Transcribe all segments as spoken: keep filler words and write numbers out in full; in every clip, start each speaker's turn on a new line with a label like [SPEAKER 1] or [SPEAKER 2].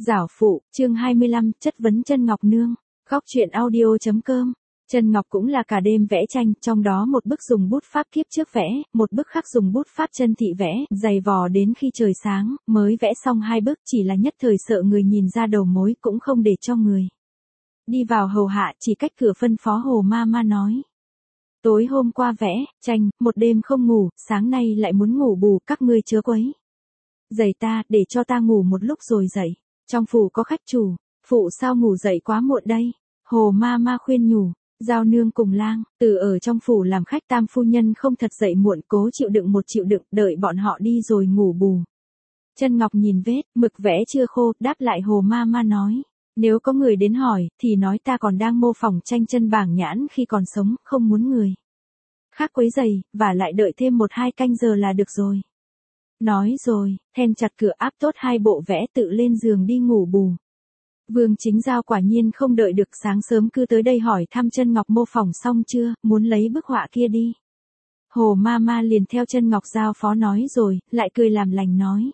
[SPEAKER 1] Giảo phụ, chương hai mươi lăm, chất vấn Chân Ngọc Nương. Góc truyện audio.com. Chân Ngọc cũng là cả đêm vẽ tranh, trong đó một bức dùng bút pháp kiếp trước vẽ, một bức khác dùng bút pháp chân thị vẽ, dày vò đến khi trời sáng, mới vẽ xong hai bức, chỉ là nhất thời sợ người nhìn ra đầu mối cũng không để cho người. Đi vào hầu hạ chỉ cách cửa phân phó Hồ Ma Ma nói. Tối hôm qua vẽ, tranh, một đêm không ngủ, sáng nay lại muốn ngủ bù, các ngươi chớ quấy. Dậy ta, để cho ta ngủ một lúc rồi dậy. Trong phủ có khách chủ, phụ sao ngủ dậy quá muộn đây? Hồ Ma Ma khuyên nhủ. Giao nương cùng lang, từ ở trong phủ làm khách tam phu nhân không thật dậy muộn, cố chịu đựng một chịu đựng, đợi bọn họ đi rồi ngủ bù. Chân Ngọc nhìn vết, mực vẽ chưa khô, đáp lại Hồ Ma Ma nói. Nếu có người đến hỏi, thì nói ta còn đang mô phỏng tranh Chân Bảng Nhãn khi còn sống, không muốn người khác quấy rầy, và lại đợi thêm một hai canh giờ là được rồi. Nói rồi, then chặt cửa áp tốt hai bộ vẽ tự lên giường đi ngủ bù. Vương Chính Giao quả nhiên không đợi được sáng sớm cứ tới đây hỏi thăm Chân Ngọc mô phỏng xong chưa, muốn lấy bức họa kia đi. Hồ Ma Ma liền theo Chân Ngọc giao phó nói rồi, lại cười làm lành nói.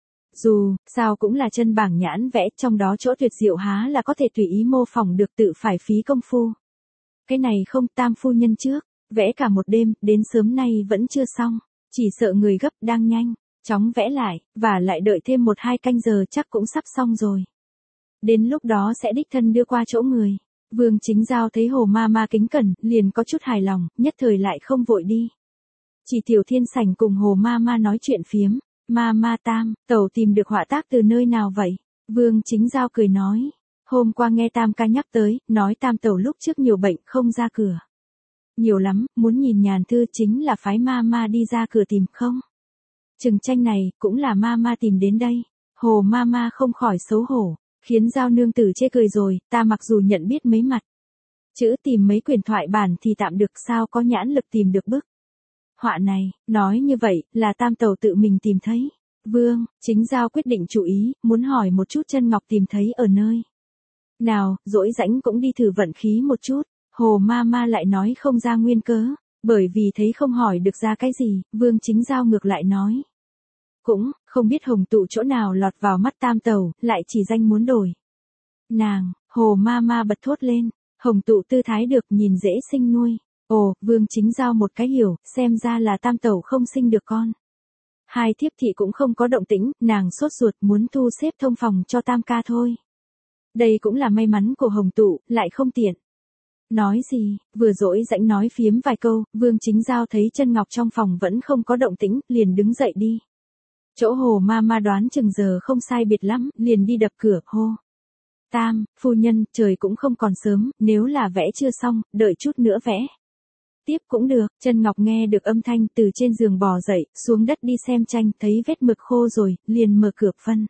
[SPEAKER 1] Dù, sao cũng là Chân Bảng Nhãn vẽ, trong đó chỗ tuyệt diệu há là có thể tùy ý mô phỏng được, tự phải phí công phu. Cái này không, tam phu nhân trước, vẽ cả một đêm, đến sớm nay vẫn chưa xong, chỉ sợ người gấp đang nhanh, chóng vẽ lại, và lại đợi thêm một hai canh giờ chắc cũng sắp xong rồi. Đến lúc đó sẽ đích thân đưa qua chỗ người. Vương Chính Giao thấy Hồ Ma Ma kính cẩn, liền có chút hài lòng, nhất thời lại không vội đi. Chỉ Tiểu Thiên sảnh cùng Hồ Ma Ma nói chuyện phiếm. Ma Ma tam, tẩu tìm được họa tác từ nơi nào vậy? Vương Chính Giao cười nói. Hôm qua nghe Tam ca nhắc tới, nói Tam tẩu lúc trước nhiều bệnh không ra cửa. Nhiều lắm, muốn nhìn nhàn thư chính là phái Ma Ma đi ra cửa tìm không? Chừng tranh này, cũng là Ma Ma tìm đến đây. Hồ Ma Ma không khỏi xấu hổ. Khiến Giao nương tử chê cười rồi, ta mặc dù nhận biết mấy mặt chữ tìm mấy quyển thoại bản thì tạm được, sao có nhãn lực tìm được bức họa này, nói như vậy, là Tam tẩu tự mình tìm thấy. Vương Chính Giao quyết định chủ ý, muốn hỏi một chút Chân Ngọc tìm thấy ở nơi nào, rỗi rãnh cũng đi thử vận khí một chút. Hồ Ma Ma lại nói không ra nguyên cớ, bởi vì thấy không hỏi được ra cái gì, Vương Chính Giao ngược lại nói. Cũng, không biết Hồng Tụ chỗ nào lọt vào mắt Tam tẩu, lại chỉ danh muốn đổi. Nàng, Hồ Ma Ma bật thốt lên, Hồng Tụ tư thái được, nhìn dễ sinh nuôi. Ồ, Vương Chính Giao một cái hiểu, xem ra là Tam tẩu không sinh được con. Hai thiếp thị cũng không có động tĩnh, nàng sốt ruột muốn thu xếp thông phòng cho Tam ca thôi. Đây cũng là may mắn của Hồng Tụ, lại không tiện. Nói gì, vừa dỗi rãnh nói phiếm vài câu, Vương Chính Giao thấy Chân Ngọc trong phòng vẫn không có động tĩnh, liền đứng dậy đi. Chỗ Hồ Ma Ma đoán chừng giờ không sai biệt lắm, liền đi đập cửa, hô. Tam, phu nhân, trời cũng không còn sớm, nếu là vẽ chưa xong, đợi chút nữa vẽ tiếp cũng được. Chân Ngọc nghe được âm thanh từ trên giường bò dậy, xuống đất đi xem tranh, thấy vết mực khô rồi, liền mở cửa phân.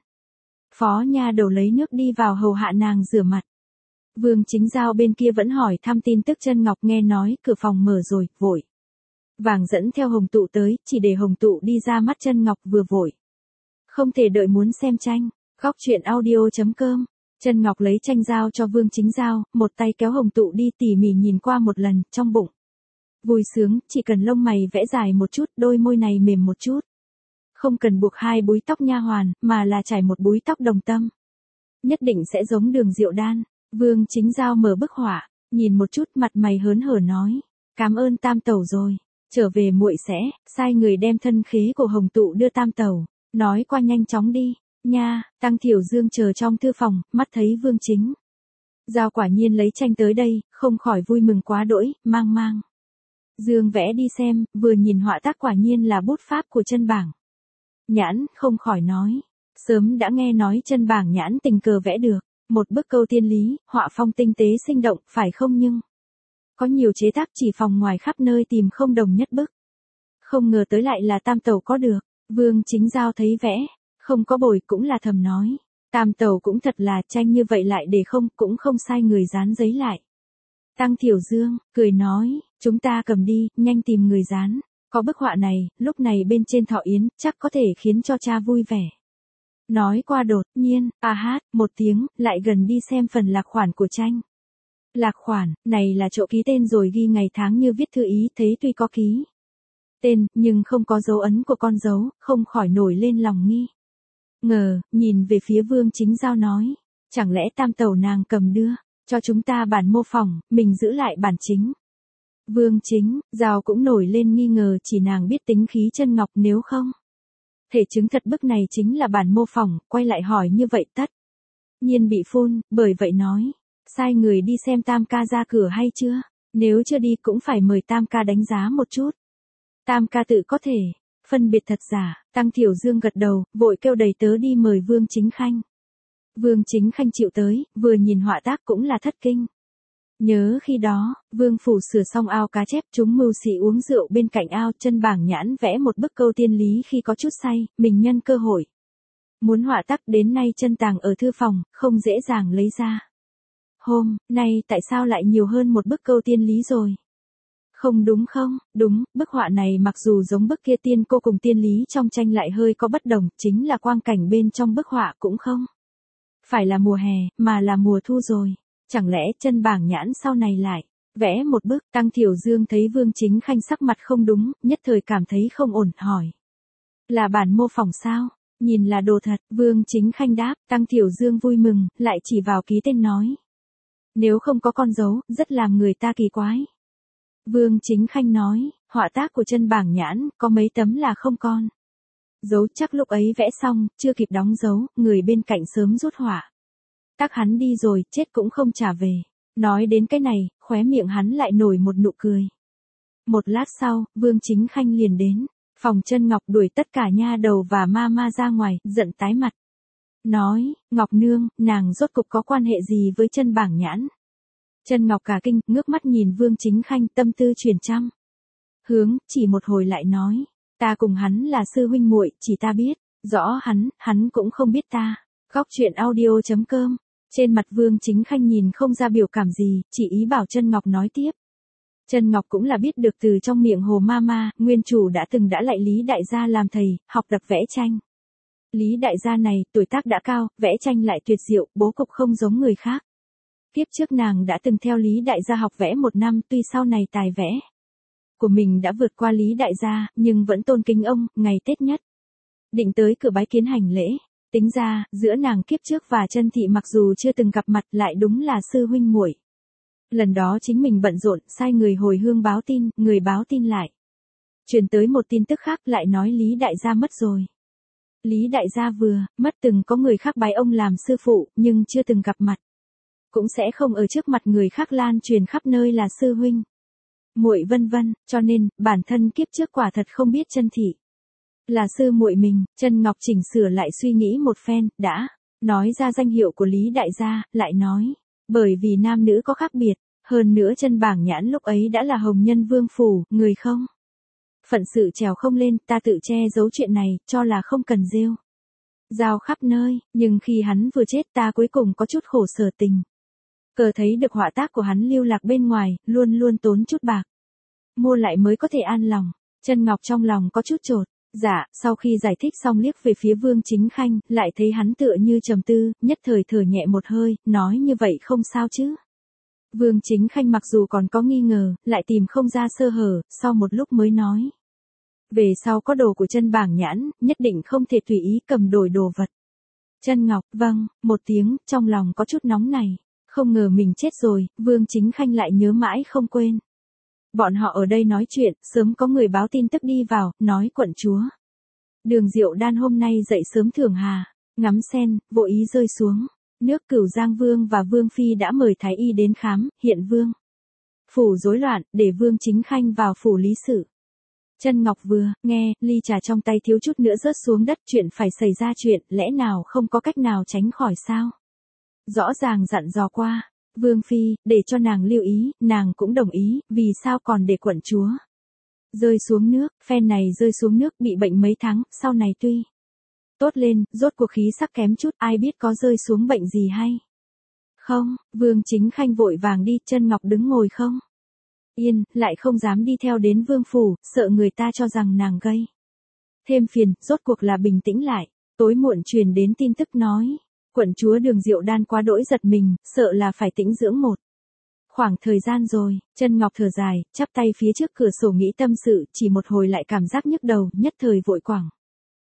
[SPEAKER 1] Phó nha đầu lấy nước đi vào hầu hạ nàng rửa mặt. Vương Chính Giao bên kia vẫn hỏi thăm tin tức Chân Ngọc, nghe nói cửa phòng mở rồi, vội vàng dẫn theo Hồng Tụ tới, chỉ để Hồng Tụ đi ra mắt Chân Ngọc vừa vội. Không thể đợi muốn xem tranh. Góc truyện audio.com. Chân Ngọc lấy tranh giao cho Vương Chính Giao, một tay kéo Hồng Tụ đi tỉ mỉ nhìn qua một lần, trong bụng vui sướng, chỉ cần lông mày vẽ dài một chút, đôi môi này mềm một chút. Không cần buộc hai búi tóc nha hoàn, mà là trải một búi tóc đồng tâm. Nhất định sẽ giống Đường Diệu Đan. Vương Chính Giao mở bức họa, nhìn một chút, mặt mày hớn hở nói. Cảm ơn Tam tẩu rồi. Trở về muội sẽ sai người đem thân khế của Hồng Tụ đưa Tam tẩu. Nói qua nhanh chóng đi, nha. Tăng Thiểu Dương chờ trong thư phòng, mắt thấy Vương Chính Giao quả nhiên lấy tranh tới đây, không khỏi vui mừng quá đỗi, mang mang Dương vẽ đi xem, vừa nhìn họa tác quả nhiên là bút pháp của Chân Bảng Nhãn, không khỏi nói. Sớm đã nghe nói Chân Bảng Nhãn tình cờ vẽ được một bức câu tiên lý, họa phong tinh tế sinh động, phải không, nhưng có nhiều chế tác chỉ phòng ngoài khắp nơi tìm không đồng nhất bức. Không ngờ tới lại là Tam tẩu có được. Vương Chính Giao thấy vẽ, không có bồi, cũng là thầm nói. Tam tẩu cũng thật là, tranh như vậy lại để không, cũng không sai người dán giấy lại. Tăng Thiểu Dương, cười nói, chúng ta cầm đi, nhanh tìm người dán. Có bức họa này, lúc này bên trên thọ yến, chắc có thể khiến cho cha vui vẻ. Nói qua đột nhiên, a hát, một tiếng, lại gần đi xem phần lạc khoản của tranh. Lạc khoản, này là chỗ ký tên rồi ghi ngày tháng như viết thư ý, thế tuy có ký tên, nhưng không có dấu ấn của con dấu, không khỏi nổi lên lòng nghi ngờ, nhìn về phía Vương Chính Giao nói. Chẳng lẽ tam tẩu nàng cầm đưa, cho chúng ta bản mô phỏng, mình giữ lại bản chính. Vương Chính Giao cũng nổi lên nghi ngờ, chỉ nàng biết tính khí chân ngọc, nếu không thể chứng thật bức này chính là bản mô phỏng, quay lại hỏi như vậy tất nhiên bị phun, bởi vậy nói, sai người đi xem tam ca ra cửa hay chưa, nếu chưa đi cũng phải mời tam ca đánh giá một chút. Tam ca tự có thể phân biệt thật giả. Tăng Thiểu Dương gật đầu, vội kêu đầy tớ đi mời Vương Chính Khanh. Vương Chính Khanh chịu tới, vừa nhìn họa tác cũng là thất kinh. Nhớ khi đó, Vương phủ sửa xong ao cá chép, chúng mưu sĩ uống rượu bên cạnh ao, chân bảng nhãn vẽ một bức câu tiên lý khi có chút say, mình nhân cơ hội muốn họa tác, đến nay chân tàng ở thư phòng, không dễ dàng lấy ra. Hôm nay tại sao lại nhiều hơn một bức câu tiên lý rồi? Không đúng không? Đúng, bức họa này mặc dù giống bức kia tiên cô cùng tiên lý trong tranh lại hơi có bất đồng, chính là quang cảnh bên trong bức họa cũng không phải là mùa hè, mà là mùa thu rồi. Chẳng lẽ chân bảng nhãn sau này lại vẽ một bức? Tăng Thiểu Dương thấy Vương Chính Khanh sắc mặt không đúng, nhất thời cảm thấy không ổn, hỏi. Là bản mô phỏng sao? Nhìn là đồ thật. Vương Chính Khanh đáp. Tăng Thiểu Dương vui mừng, lại chỉ vào ký tên nói. Nếu không có con dấu, rất làm người ta kỳ quái. Vương Chính Khanh nói, họa tác của chân bảng nhãn, có mấy tấm là không con dấu, chắc lúc ấy vẽ xong, chưa kịp đóng dấu, người bên cạnh sớm rút họa tác hắn đi rồi, chết cũng không trả về. Nói đến cái này, khóe miệng hắn lại nổi một nụ cười. Một lát sau, Vương Chính Khanh liền đến phòng chân ngọc, đuổi tất cả nha đầu và ma ma ra ngoài, giận tái mặt. Nói, Ngọc Nương, nàng rốt cục có quan hệ gì với chân bảng nhãn? Chân Ngọc cả kinh, ngước mắt nhìn Vương Chính Khanh, tâm tư chuyển trăm hướng, chỉ một hồi lại nói, ta cùng hắn là sư huynh muội, chỉ ta biết rõ hắn, hắn cũng không biết ta. Góc truyện audio chấm com. Trên mặt Vương Chính Khanh nhìn không ra biểu cảm gì, chỉ ý bảo Chân Ngọc nói tiếp. Chân Ngọc cũng là biết được từ trong miệng Hồ Mama, nguyên chủ đã từng đã lại Lý đại gia làm thầy, học tập vẽ tranh. Lý đại gia này, tuổi tác đã cao, vẽ tranh lại tuyệt diệu, bố cục không giống người khác. Kiếp trước nàng đã từng theo Lý đại gia học vẽ một năm, tuy sau này tài vẽ của mình đã vượt qua Lý đại gia, nhưng vẫn tôn kính ông. Ngày Tết nhất định tới cửa bái kiến hành lễ. Tính ra, giữa nàng kiếp trước và Chân thị mặc dù chưa từng gặp mặt, lại đúng là sư huynh muội. Lần đó chính mình bận rộn, sai người hồi hương báo tin, người báo tin lại truyền tới một tin tức khác, lại nói Lý đại gia mất rồi. Lý đại gia vừa mất, từng có người khác bái ông làm sư phụ, nhưng chưa từng gặp mặt, cũng sẽ không ở trước mặt người khác lan truyền khắp nơi là sư huynh muội vân vân, cho nên bản thân kiếp trước quả thật không biết Chân thị là sư muội mình. Chân Ngọc chỉnh sửa lại suy nghĩ một phen, đã nói ra danh hiệu của Lý đại gia, lại nói, bởi vì nam nữ có khác biệt, hơn nữa chân bảng nhãn lúc ấy đã là hồng nhân vương phủ, người không phận sự trèo không lên, ta tự che giấu chuyện này, cho là không cần rêu rao khắp nơi, nhưng khi hắn vừa chết, ta cuối cùng có chút khổ sở tình cờ thấy được họa tác của hắn lưu lạc bên ngoài, luôn luôn tốn chút bạc mua lại mới có thể an lòng. Chân Ngọc trong lòng có chút chột dạ, sau khi giải thích xong liếc về phía Vương Chính Khanh, lại thấy hắn tựa như trầm tư, nhất thời thở nhẹ một hơi, nói như vậy không sao chứ. Vương Chính Khanh mặc dù còn có nghi ngờ, lại tìm không ra sơ hở, sau một lúc mới nói. Về sau có đồ của chân bảng nhãn, nhất định không thể tùy ý cầm đổi đồ vật. Chân Ngọc, vâng, một tiếng, trong lòng có chút nóng này, không ngờ mình chết rồi, Vương Chính Khanh lại nhớ mãi không quên. Bọn họ ở đây nói chuyện, sớm có người báo tin tức đi vào, nói quận chúa Đường Diệu Đan hôm nay dậy sớm thưởng hà, ngắm sen, vội ý rơi xuống nước. Cửu Giang Vương và Vương Phi đã mời Thái Y đến khám, hiện Vương phủ rối loạn, để Vương Chính Khanh vào phủ lý sự. Chân Ngọc vừa nghe, ly trà trong tay thiếu chút nữa rớt xuống đất, chuyện phải xảy ra chuyện, lẽ nào không có cách nào tránh khỏi sao? Rõ ràng dặn dò qua Vương Phi, để cho nàng lưu ý, nàng cũng đồng ý, vì sao còn để quận chúa rơi xuống nước. Phen này rơi xuống nước bị bệnh mấy tháng, sau này tuy tốt lên, rốt cuộc khí sắc kém chút, ai biết có rơi xuống bệnh gì hay không. Vương Chính Khanh vội vàng đi, Chân Ngọc đứng ngồi không yên, lại không dám đi theo đến vương phủ, sợ người ta cho rằng nàng gây thêm phiền. Rốt cuộc là bình tĩnh lại, tối muộn truyền đến tin tức nói, quận chúa Đường Diệu Đan quá đỗi giật mình, sợ là phải tĩnh dưỡng một khoảng thời gian rồi. Chân Ngọc thở dài, chắp tay phía trước cửa sổ nghĩ tâm sự, chỉ một hồi lại cảm giác nhức đầu, nhất thời vội quảng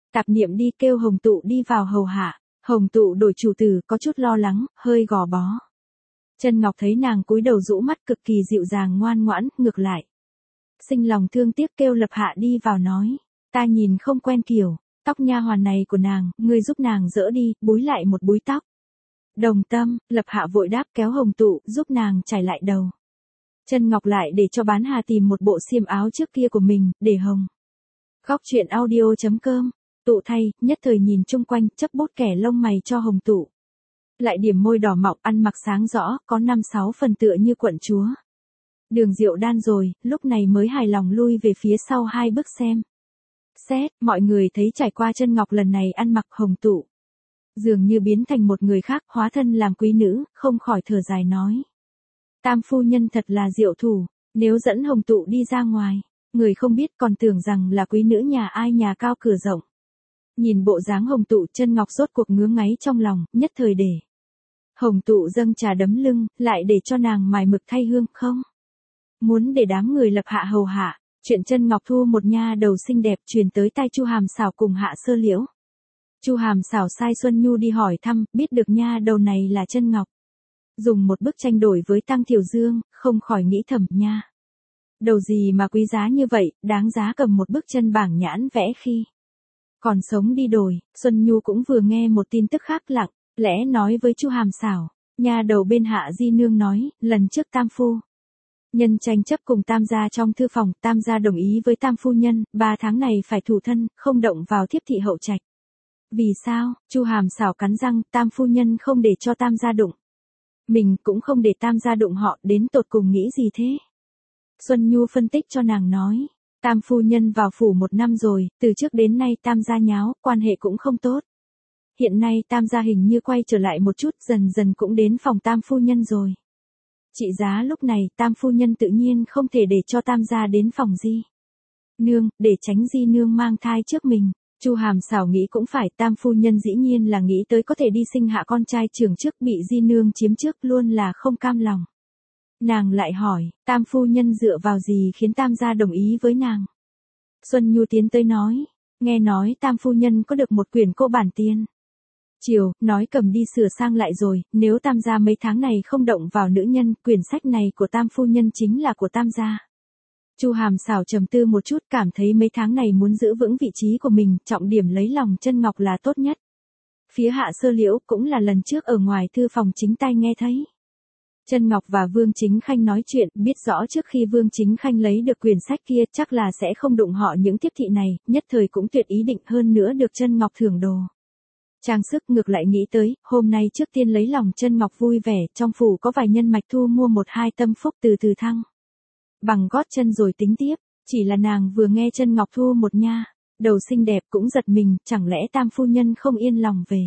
[SPEAKER 1] Tạp niệm đi kêu Hồng Tụ đi vào hầu hạ. Hồng Tụ đổi chủ tử có chút lo lắng, hơi gò bó. Chân Ngọc thấy nàng cúi đầu rũ mắt cực kỳ dịu dàng ngoan ngoãn, ngược lại. Sinh lòng thương tiếc kêu Lập Hạ đi vào nói. Ta nhìn không quen kiểu, tóc nha hoàn này của nàng, ngươi giúp nàng dỡ đi, búi lại một búi tóc. Đồng tâm, Lập Hạ vội đáp kéo Hồng Tụ, giúp nàng trải lại đầu. Chân Ngọc lại để cho Bán Hà tìm một bộ xiêm áo trước kia của mình, để hồng. Góc truyện audio.com, Tụ thay, nhất thời nhìn chung quanh, chấp bút kẻ lông mày cho Hồng Tụ. Lại điểm môi đỏ mọng, ăn mặc sáng rõ, có năm sáu phần tựa như quận chúa. Đường Diệu Đan rồi, lúc này mới hài lòng lui về phía sau hai bước xem. Xét, mọi người thấy trải qua Chân Ngọc lần này ăn mặc Hồng Tụ. Dường như biến thành một người khác, hóa thân làm quý nữ, không khỏi thở dài nói. Tam phu nhân thật là diệu thủ, nếu dẫn Hồng Tụ đi ra ngoài, người không biết còn tưởng rằng là quý nữ nhà ai nhà cao cửa rộng. Nhìn bộ dáng Hồng Tụ, Chân Ngọc rốt cuộc ngứa ngáy trong lòng, nhất thời để. Hồng Tụ dâng trà đấm lưng, lại để cho nàng mài mực thay hương, không? Muốn để đám người Lập Hạ hầu hạ, chuyện Chân Ngọc thu một nha đầu xinh đẹp truyền tới tai Chu Hàm Sảo cùng Hạ Sơ Liễu. Chu Hàm Sảo sai Xuân Nhu đi hỏi thăm, biết được nha đầu này là Chân Ngọc. Dùng một bức tranh đổi với Tăng Thiểu Dương, không khỏi nghĩ thầm nha. Đầu gì mà quý giá như vậy, đáng giá cầm một bức chân bảng nhãn vẽ khi còn sống đi đổi. Xuân Nhu cũng vừa nghe một tin tức khác lặng, lẽ nói với Chu Hàm Sảo, nha đầu bên Hạ Di Nương nói, lần trước Tam Phu nhân tranh chấp cùng Tam gia trong thư phòng, Tam gia đồng ý với Tam phu nhân, ba tháng này phải thủ thân, không động vào thiếp thị hậu trạch. Vì sao? Chu Hàm Sảo cắn răng, Tam phu nhân không để cho Tam gia đụng. Mình cũng không để Tam gia đụng họ, đến tột cùng nghĩ gì thế? Xuân Nhu phân tích cho nàng nói, Tam phu nhân vào phủ một năm rồi, từ trước đến nay Tam gia nháo, quan hệ cũng không tốt. Hiện nay Tam gia hình như quay trở lại một chút, dần dần cũng đến phòng Tam phu nhân rồi. Trị giá lúc này, Tam phu nhân tự nhiên không thể để cho Tam gia đến phòng Di Nương, để tránh Di Nương mang thai trước mình. Chu Hàm Sảo nghĩ cũng phải, Tam phu nhân dĩ nhiên là nghĩ tới có thể đi sinh hạ con trai trưởng trước, bị Di Nương chiếm trước luôn là không cam lòng. Nàng lại hỏi, Tam phu nhân dựa vào gì khiến Tam gia đồng ý với nàng? Xuân Nhu tiến tới nói, nghe nói Tam phu nhân có được một quyển cô bản tiên triều, nói cầm đi sửa sang lại rồi, nếu Tam gia mấy tháng này không động vào nữ nhân, quyển sách này của Tam phu nhân chính là của Tam gia. Chu Hàm Sảo trầm tư một chút, cảm thấy mấy tháng này muốn giữ vững vị trí của mình, trọng điểm lấy lòng Chân Ngọc là tốt nhất. Phía Hạ Sơ Liễu cũng là lần trước ở ngoài thư phòng chính tai nghe thấy. Chân Ngọc và Vương Chính Khanh nói chuyện, biết rõ trước khi Vương Chính Khanh lấy được quyển sách kia chắc là sẽ không đụng họ những tiếp thị này, nhất thời cũng tuyệt ý định hơn nữa được Chân Ngọc thưởng đồ. Trang sức ngược lại nghĩ tới, hôm nay trước tiên lấy lòng Chân Ngọc vui vẻ, trong phủ có vài nhân mạch thu mua một hai tâm phúc từ từ thăng bằng gót chân rồi tính tiếp, chỉ là nàng vừa nghe Chân Ngọc thu một nha đầu xinh đẹp cũng giật mình, chẳng lẽ Tam phu nhân không yên lòng về.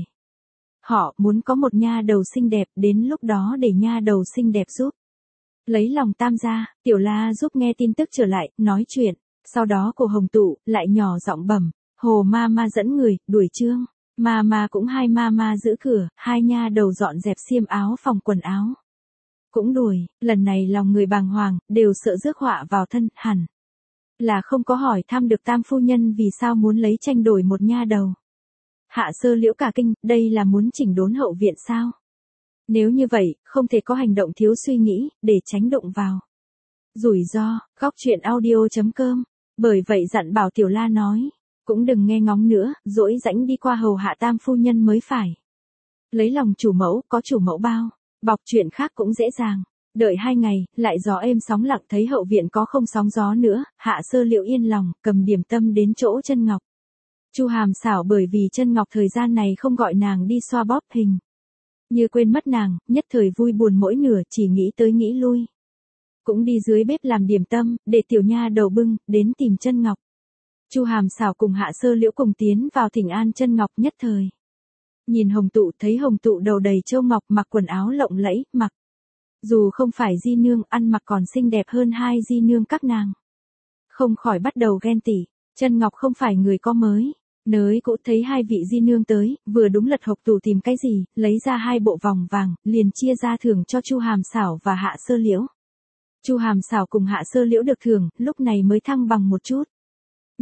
[SPEAKER 1] Họ muốn có một nha đầu xinh đẹp, đến lúc đó để nha đầu xinh đẹp giúp lấy lòng Tam gia. Tiểu La giúp nghe tin tức trở lại, nói chuyện, sau đó cô Hồng Tụ lại nhỏ giọng bẩm, Hồ ma ma dẫn người đuổi Trương ma ma cũng hai ma ma giữ cửa, hai nha đầu dọn dẹp xiêm áo phòng quần áo cũng đuổi. Lần này lòng người bàng hoàng, đều sợ rước họa vào thân, hẳn là không có hỏi thăm được Tam phu nhân vì sao muốn lấy tranh đổi một nha đầu. Hạ Sơ Liễu cả kinh, đây là muốn chỉnh đốn hậu viện sao? Nếu như vậy, không thể có hành động thiếu suy nghĩ, để tránh động vào rủi ro. Góc truyện audio.com, bởi vậy dặn bảo Tiểu La nói, cũng đừng nghe ngóng nữa, dỗi rãnh đi qua hầu hạ Tam phu nhân mới phải. Lấy lòng chủ mẫu, có chủ mẫu bao, bọc chuyện khác cũng dễ dàng. Đợi hai ngày, lại gió êm sóng lặng, thấy hậu viện có không sóng gió nữa, Hạ Sơ Liễu yên lòng, cầm điểm tâm đến chỗ Chân Ngọc. Chu Hàm Sảo bởi vì Chân Ngọc thời gian này không gọi nàng đi xoa bóp hình, như quên mất nàng, nhất thời vui buồn mỗi nửa, chỉ nghĩ tới nghĩ lui. Cũng đi dưới bếp làm điểm tâm, để tiểu nha đầu bưng, đến tìm Chân Ngọc. Chu Hàm Sảo cùng Hạ Sơ Liễu cùng tiến vào thỉnh an Chân Ngọc, nhất thời nhìn Hồng Tụ, thấy Hồng Tụ đầu đầy châu ngọc, mặc quần áo lộng lẫy, mặc dù không phải Di Nương, ăn mặc còn xinh đẹp hơn hai Di Nương các nàng. Không khỏi bắt đầu ghen tị, Chân Ngọc không phải người có mới nới cũ, thấy hai vị Di Nương tới, vừa đúng lật hộp tủ tìm cái gì, lấy ra hai bộ vòng vàng, liền chia ra thưởng cho Chu Hàm Sảo và Hạ Sơ Liễu. Chu Hàm Sảo cùng Hạ Sơ Liễu được thưởng, lúc này mới thăng bằng một chút.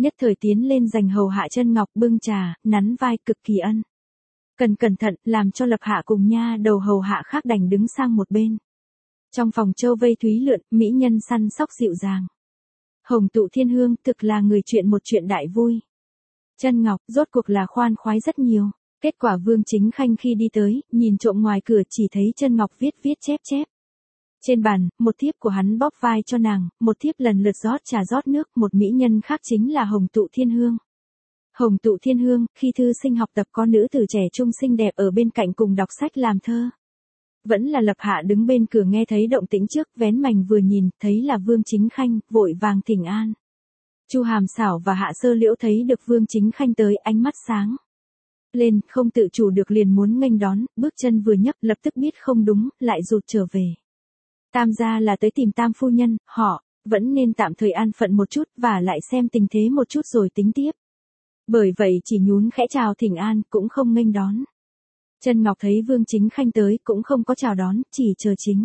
[SPEAKER 1] Nhất thời tiến lên giành hầu hạ chân ngọc bưng trà, nắn vai cực kỳ ân. Cần cẩn thận, làm cho Lập Hạ cùng nha đầu hầu hạ khác đành đứng sang một bên. Trong phòng châu vây thúy lượn, mỹ nhân săn sóc dịu dàng. Hồng tụ thiên hương thực là người chuyện một chuyện đại vui. Chân ngọc rốt cuộc là khoan khoái rất nhiều. Kết quả Vương Chính Khanh khi đi tới, nhìn trộm ngoài cửa chỉ thấy chân ngọc viết viết chép chép. Trên bàn, một thiếp của hắn bóp vai cho nàng, một thiếp lần lượt rót trà rót nước, một mỹ nhân khác chính là Hồng tụ thiên hương. Hồng tụ thiên hương, khi thư sinh học tập có nữ tử trẻ trung xinh đẹp ở bên cạnh cùng đọc sách làm thơ. Vẫn là Lập Hạ đứng bên cửa nghe thấy động tĩnh trước, vén mành vừa nhìn, thấy là Vương Chính Khanh, vội vàng thỉnh an. Chu Hàm Xảo và Hạ Sơ Liễu thấy được Vương Chính Khanh tới, ánh mắt sáng lên, không tự chủ được liền muốn nghênh đón, bước chân vừa nhấc lập tức biết không đúng, lại rụt trở về. Tam gia là tới tìm Tam phu nhân, họ vẫn nên tạm thời an phận một chút và lại xem tình thế một chút rồi tính tiếp. Bởi vậy chỉ nhún khẽ chào thỉnh an, cũng không nghênh đón. Chân Ngọc thấy Vương Chính Khanh tới cũng không có chào đón, chỉ chờ chính.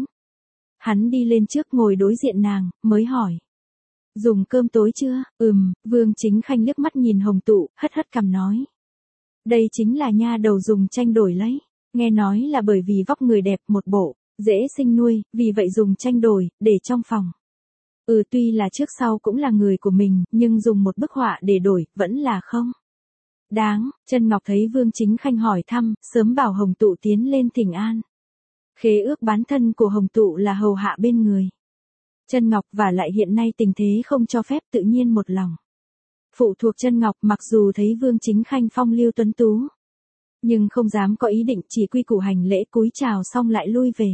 [SPEAKER 1] Hắn đi lên trước ngồi đối diện nàng, mới hỏi. Dùng cơm tối chưa? Ừm, Vương Chính Khanh liếc mắt nhìn Hồng tụ, hất hất cằm nói. Đây chính là nha đầu dùng tranh đổi lấy. Nghe nói là bởi vì vóc người đẹp một bộ, dễ sinh nuôi, vì vậy dùng tranh đổi, để trong phòng. Ừ tuy là trước sau cũng là người của mình, nhưng dùng một bức họa để đổi, vẫn là không đáng. Chân Ngọc thấy Vương Chính Khanh hỏi thăm, sớm bảo Hồng tụ tiến lên thỉnh an. Khế ước bán thân của Hồng tụ là hầu hạ bên người. Chân Ngọc và lại hiện nay tình thế không cho phép, tự nhiên một lòng. Phụ thuộc Chân Ngọc mặc dù thấy Vương Chính Khanh phong lưu tuấn tú, nhưng không dám có ý định, chỉ quy củ hành lễ cúi chào xong lại lui về.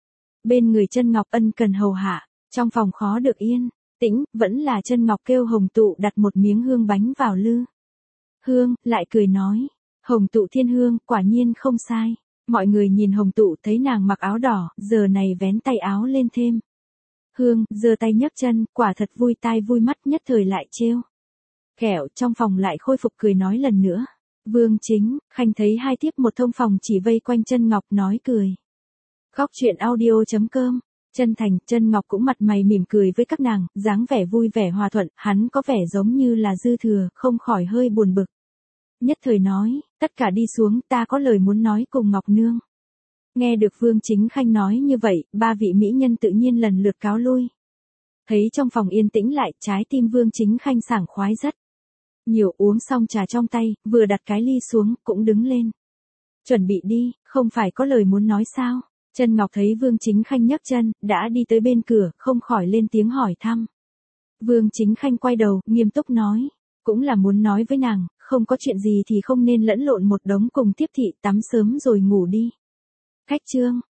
[SPEAKER 1] Bên người Chân Ngọc ân cần hầu hạ, trong phòng khó được yên tĩnh, vẫn là Chân Ngọc kêu Hồng tụ đặt một miếng hương bánh vào lư hương, lại cười nói, Hồng tụ thiên hương, quả nhiên không sai. Mọi người nhìn Hồng tụ thấy nàng mặc áo đỏ, giờ này vén tay áo lên thêm hương, giơ tay nhấc chân, quả thật vui tai vui mắt, nhất thời lại trêu kẹo. Trong phòng lại khôi phục cười nói lần nữa. Vương Chính Khanh thấy hai tiếp một thông phòng chỉ vây quanh Chân Ngọc nói cười. Góc truyện audio chấm com. Chân thành, Chân Ngọc cũng mặt mày mỉm cười với các nàng, dáng vẻ vui vẻ hòa thuận, hắn có vẻ giống như là dư thừa, không khỏi hơi buồn bực. Nhất thời nói, tất cả đi xuống, ta có lời muốn nói cùng Ngọc Nương. Nghe được Vương Chính Khanh nói như vậy, ba vị mỹ nhân tự nhiên lần lượt cáo lui. Thấy trong phòng yên tĩnh lại, trái tim Vương Chính Khanh sảng khoái rất nhiều. Uống xong trà trong tay, vừa đặt cái ly xuống, cũng đứng lên. Chuẩn bị đi, không phải có lời muốn nói sao? Chân Ngọc thấy Vương Chính Khanh nhấc chân, đã đi tới bên cửa, không khỏi lên tiếng hỏi thăm. Vương Chính Khanh quay đầu, nghiêm túc nói. Cũng là muốn nói với nàng, không có chuyện gì thì không nên lẫn lộn một đống cùng tiếp thị, tắm sớm rồi ngủ đi. Khách trương,